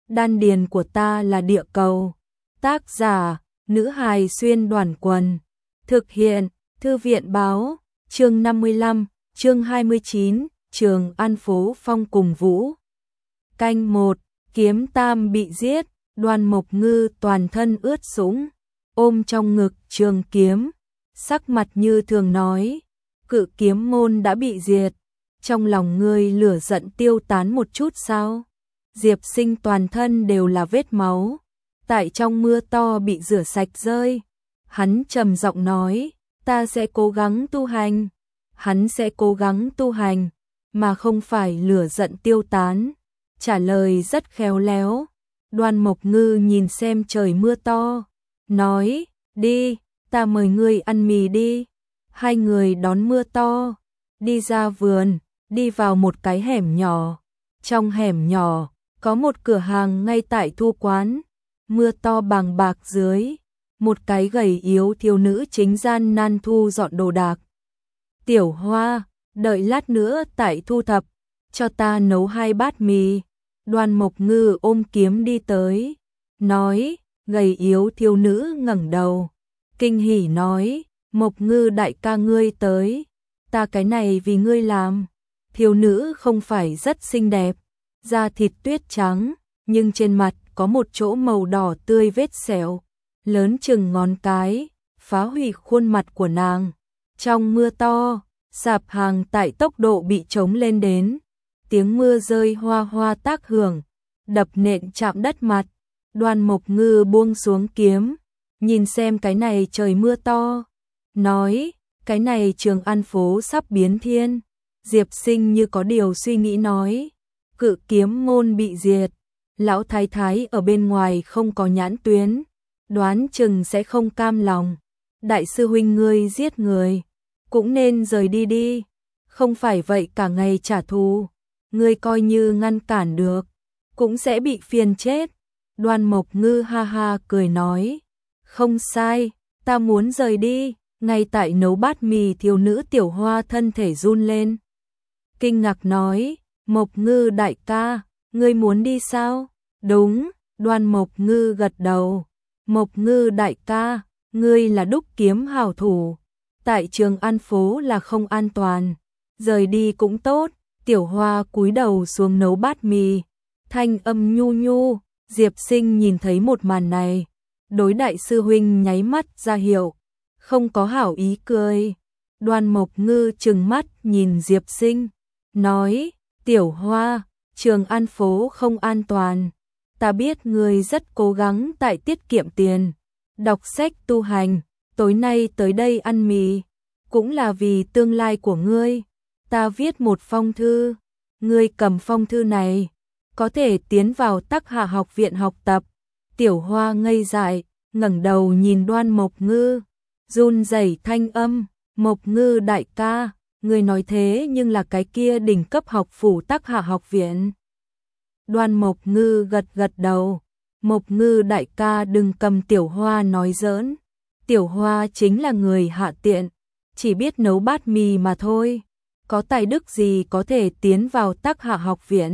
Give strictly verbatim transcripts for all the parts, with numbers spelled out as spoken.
đan điền của ta là địa cầu. Tác giả, nữ hài xuyên đoàn quần. Thực hiện, thư viện báo, chương năm mươi lăm, chương hai mươi chín, Trường An Phố Phong cùng Vũ. Canh một, Kiếm Tam bị giết, Đoan Mộc Ngư toàn thân ướt sũng, ôm trong ngực trường kiếm, sắc mặt như thường nói, Cự Kiếm môn đã bị diệt, trong lòng ngươi lửa giận tiêu tán một chút sao? Diệp Sinh toàn thân đều là vết máu, tại trong mưa to bị rửa sạch rơi. Hắn trầm giọng nói, ta sẽ cố gắng tu hành. Hắn sẽ cố gắng tu hành, mà không phải lửa giận tiêu tán. Trả lời rất khéo léo. Đoan Mộc Ngư nhìn xem trời mưa to, nói, đi, ta mời ngươi ăn mì đi. Hai người đón mưa to, đi ra vườn, đi vào một cái hẻm nhỏ. Trong hẻm nhỏ, có một cửa hàng ngay tại thu quán. Mưa to bàng bạc dưới, một cái gầy yếu thiếu nữ chính gian nan thu dọn đồ đạc. Tiểu Hoa, đợi lát nữa tại thu thập, cho ta nấu hai bát mì. Đoan Mộc Ngư ôm kiếm đi tới, nói, gầy yếu thiếu nữ ngẩng đầu, kinh hỉ nói, Mộc Ngư đại ca ngươi tới, ta cái này vì ngươi làm. Thiếu nữ không phải rất xinh đẹp, da thịt tuyết trắng, nhưng trên mặt có một chỗ màu đỏ tươi vết sẹo, lớn chừng ngón cái, phá hủy khuôn mặt của nàng. Trong mưa to, sạp hàng tại tốc độ bị trống lên đến, tiếng mưa rơi hoa hoa tác hưởng, đập nện chạm đất mặt. Đoan Mộc Ngư buông xuống kiếm, nhìn xem cái này trời mưa to, nói, cái này Trường An phố sắp biến thiên. Diệp Sinh như có điều suy nghĩ nói, Cự Kiếm môn bị diệt, lão thái thái ở bên ngoài không có nhãn tuyến, đoán chừng sẽ không cam lòng. Đại sư huynh ngươi giết người, cũng nên rời đi đi, không phải vậy cả ngày trả thù, ngươi coi như ngăn cản được, cũng sẽ bị phiền chết. Đoan Mộc Ngư ha ha cười nói, không sai, ta muốn rời đi. Ngay tại nấu bát mì, thiếu nữ Tiểu Hoa thân thể run lên, kinh ngạc nói, Mộc Ngư đại ca, ngươi muốn đi sao? Đúng, Đoan Mộc Ngư gật đầu. Mộc Ngư đại ca, ngươi là đúc kiếm hảo thủ, tại Trường An phố là không an toàn, rời đi cũng tốt. Tiểu Hoa cúi đầu xuống nấu bát mì, thanh âm nhu nhu. Diệp Sinh nhìn thấy một màn này, đối đại sư huynh nháy mắt ra hiệu, không có hảo ý cười. Đoan Mộc Ngư trừng mắt nhìn Diệp Sinh, nói, Tiểu Hoa, Trường An phố không an toàn, ta biết ngươi rất cố gắng tại tiết kiệm tiền, đọc sách tu hành, tối nay tới đây ăn mì, cũng là vì tương lai của ngươi. Ta viết một phong thư, ngươi cầm phong thư này, có thể tiến vào Tắc Hạ học viện học tập. Tiểu Hoa ngây dại, ngẩng đầu nhìn Đoan Mộc Ngư, run rẩy thanh âm, Mộc Ngư đại ca, ngươi nói thế nhưng là cái kia đỉnh cấp học phủ Tắc Hạ học viện. Đoan Mộc Ngư gật gật đầu, Mộc Ngư đại ca đừng cầm Tiểu Hoa nói giỡn, Tiểu Hoa chính là người hạ tiện, chỉ biết nấu bát mì mà thôi, có tài đức gì có thể tiến vào Tắc Hạ học viện.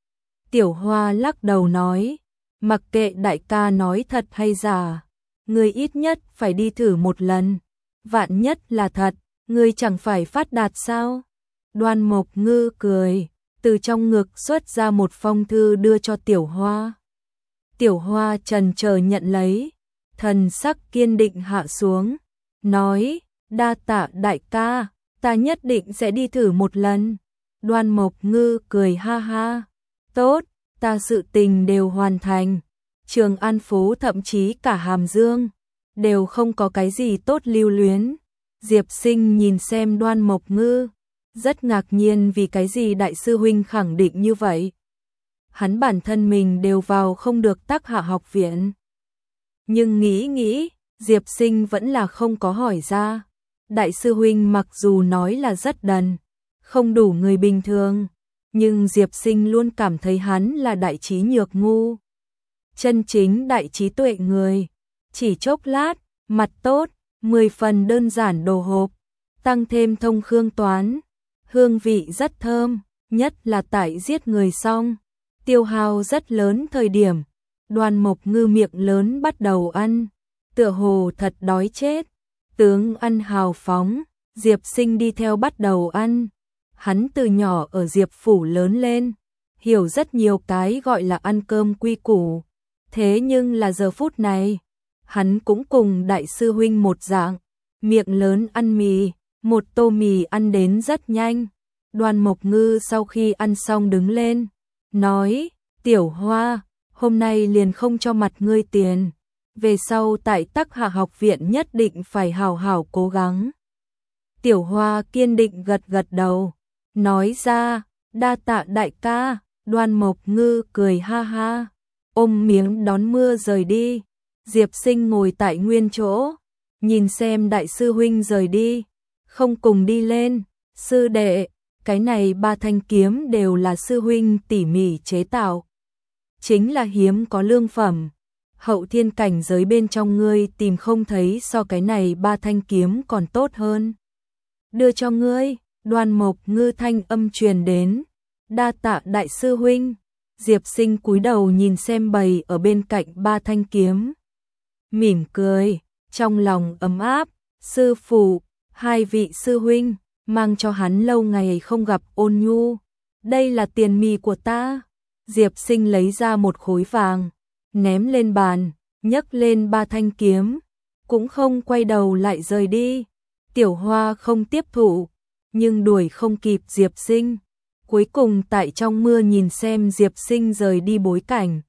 Tiểu Hoa lắc đầu nói, mặc kệ đại ca nói thật hay giả, ngươi ít nhất phải đi thử một lần, vạn nhất là thật, ngươi chẳng phải phát đạt sao? Đoan Mộc Ngư cười, từ trong ngực xuất ra một phong thư đưa cho Tiểu Hoa. Tiểu Hoa chần chờ nhận lấy, thần sắc kiên định hạ xuống, nói, đa tạ đại ca, ta nhất định sẽ đi thử một lần. Đoan Mộc Ngư cười ha ha, tốt, ta sự tình đều hoàn thành. Trường An phố thậm chí cả Hàm Dương đều không có cái gì tốt lưu luyến. Diệp Sinh nhìn xem Đoan Mộc Ngư, rất ngạc nhiên vì cái gì đại sư huynh khẳng định như vậy. Hắn bản thân mình đều vào không được Tắc Hạ học viện. Nhưng nghĩ nghĩ, Diệp Sinh vẫn là không có hỏi ra. Đại sư huynh mặc dù nói là rất đần, không đủ người bình thường, nhưng Diệp Sinh luôn cảm thấy hắn là đại trí nhược ngu. Chân chính đại trí tuệ người, chỉ chốc lát, mặt tốt, mười phần đơn giản đồ hộp, tăng thêm thông khương toán, hương vị rất thơm, nhất là tại giết người xong, tiêu hao rất lớn thời điểm, Đoan Mộc Ngư miệng lớn bắt đầu ăn, tựa hồ thật đói chết. Tướng ăn hào phóng, Diệp Sinh đi theo bắt đầu ăn. Hắn từ nhỏ ở Diệp phủ lớn lên, hiểu rất nhiều cái gọi là ăn cơm quy củ. Thế nhưng là giờ phút này, hắn cũng cùng đại sư huynh một dạng, miệng lớn ăn mì, một tô mì ăn đến rất nhanh. Đoan Mộc Ngư sau khi ăn xong đứng lên, nói, Tiểu Hoa, hôm nay liền không cho mặt ngươi tiền, về sau tại Tắc Hạ học viện nhất định phải hào hào cố gắng. Tiểu Hoa kiên định gật gật đầu, nói ra, đa tạ đại ca. Đoan Mộc Ngư cười ha ha, ôm miếng đón mưa rời đi. Diệp Sinh ngồi tại nguyên chỗ, nhìn xem đại sư huynh rời đi, không cùng đi lên. Sư đệ, cái này ba thanh kiếm đều là sư huynh tỉ mỉ chế tạo, chính là hiếm có lương phẩm. Hậu thiên cảnh giới bên trong ngươi tìm không thấy so cái này ba thanh kiếm còn tốt hơn. Đưa cho ngươi. Đoan Mộc Ngư thanh âm truyền đến, đa tạ đại sư huynh. Diệp Sinh cúi đầu nhìn xem bày ở bên cạnh ba thanh kiếm, mỉm cười, trong lòng ấm áp. Sư phụ, hai vị sư huynh, mang cho hắn lâu ngày không gặp ôn nhu. Đây là tiền mì của ta. Diệp Sinh lấy ra một khối vàng, ném lên bàn, nhấc lên ba thanh kiếm, cũng không quay đầu lại rời đi. Tiểu Hoa không tiếp thụ, nhưng đuổi không kịp Diệp Sinh. Cuối cùng tại trong mưa nhìn xem Diệp Sinh rời đi bối cảnh,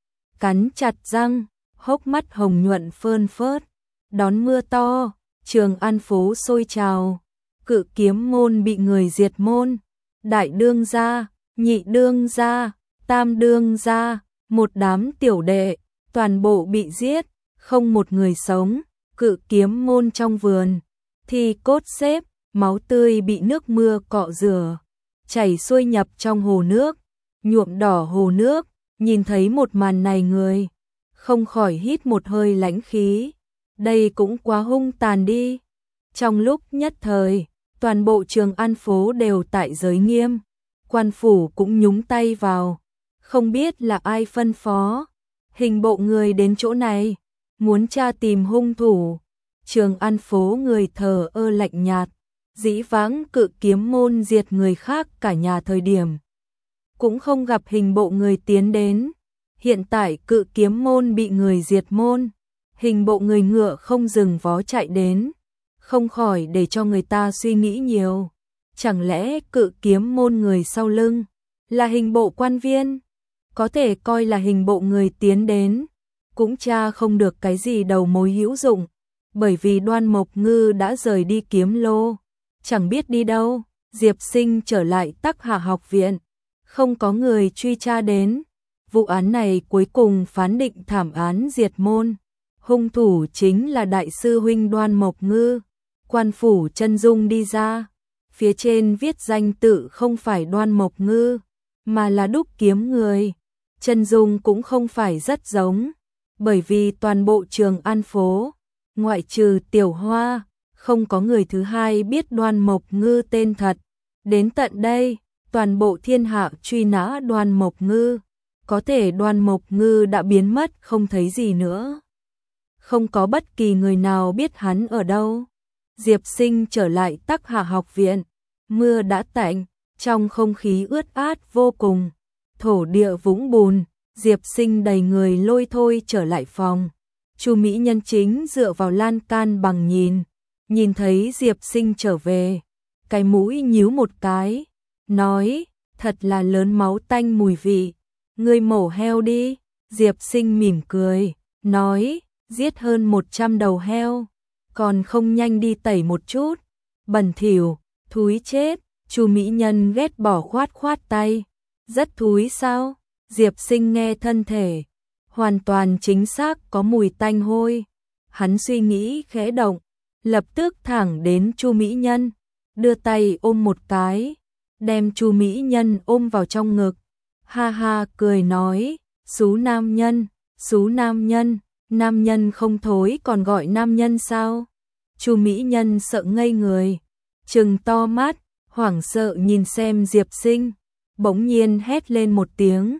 cắn chặt răng, hốc mắt hồng nhuận phơn phớt. Đón mưa to, Trường An phố sôi trào, Cự Kiếm môn bị người diệt môn, đại đương gia, nhị đương gia, tam đương gia, một đám tiểu đệ, toàn bộ bị giết, không một người sống. Cự Kiếm môn trong vườn, thi cốt xếp, máu tươi bị nước mưa cọ rửa, chảy xuôi nhập trong hồ nước, nhuộm đỏ hồ nước. Nhìn thấy một màn này người không khỏi hít một hơi lãnh khí, đây cũng quá hung tàn đi. Trong lúc nhất thời, toàn bộ Trường An phố đều tại giới nghiêm, quan phủ cũng nhúng tay vào, không biết là ai phân phó, hình bộ người đến chỗ này, muốn tra tìm hung thủ. Trường An phố người thờ ơ lạnh nhạt, dĩ vãng Cự Kiếm môn diệt người khác cả nhà thời điểm, cũng không gặp hình bộ người tiến đến. Hiện tại Cự Kiếm môn bị người diệt môn, hình bộ người ngựa không dừng vó chạy đến, không khỏi để cho người ta suy nghĩ nhiều. Chẳng lẽ Cự Kiếm môn người sau lưng là hình bộ quan viên? Có thể coi là hình bộ người tiến đến, cũng tra không được cái gì đầu mối hữu dụng, bởi vì Đoan Mộc Ngư đã rời đi Kiếm Lô, chẳng biết đi đâu. Diệp Sinh trở lại Tắc Hạ học viện, không có người truy tra đến. Vụ án này cuối cùng phán định thảm án diệt môn, hung thủ chính là đại sư huynh Đoan Mộc Ngư. Quan phủ chân dung đi ra, phía trên viết danh tự không phải Đoan Mộc Ngư, mà là Đúc Kiếm người. Chân dung cũng không phải rất giống, bởi vì toàn bộ Trường An phố, ngoại trừ Tiểu Hoa, không có người thứ hai biết Đoan Mộc Ngư tên thật. Đến tận đây, toàn bộ thiên hạ truy nã Đoan Mộc Ngư, có thể Đoan Mộc Ngư đã biến mất không thấy gì nữa. Không có bất kỳ người nào biết hắn ở đâu. Diệp Sinh trở lại Tắc Hạ học viện, mưa đã tạnh, trong không khí ướt át vô cùng, thổ địa vũng bùn. Diệp Sinh đầy người lôi thôi trở lại phòng. Chu mỹ nhân chính dựa vào lan can bằng nhìn, nhìn thấy Diệp Sinh trở về, cái mũi nhíu một cái, nói, thật là lớn máu tanh mùi vị, ngươi mổ heo đi. Diệp Sinh mỉm cười, nói, giết hơn một trăm đầu heo, còn không nhanh đi tẩy một chút, bẩn thỉu, thúi chết. Chu mỹ nhân ghét bỏ khoát khoát tay, rất thúi sao? Diệp Sinh nghe thân thể, hoàn toàn chính xác có mùi tanh hôi. Hắn suy nghĩ khẽ động, lập tức thẳng đến Chu mỹ nhân, đưa tay ôm một cái, đem Chu mỹ nhân ôm vào trong ngực. Ha ha cười nói, xú nam nhân, xú nam nhân, nam nhân không thối còn gọi nam nhân sao? Chu mỹ nhân sợ ngây người, trừng to mắt, hoảng sợ nhìn xem Diệp Sinh, bỗng nhiên hét lên một tiếng,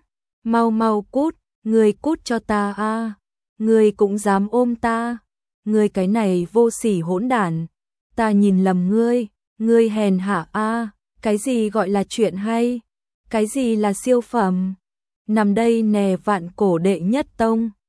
Mau mau cút, ngươi cút cho ta a. Ngươi cũng dám ôm ta? Ngươi cái này vô sỉ hỗn đản, ta nhìn lầm ngươi, ngươi hèn hạ a, cái gì gọi là chuyện hay? Cái gì là siêu phẩm? Nằm đây nè vạn cổ đệ nhất tông.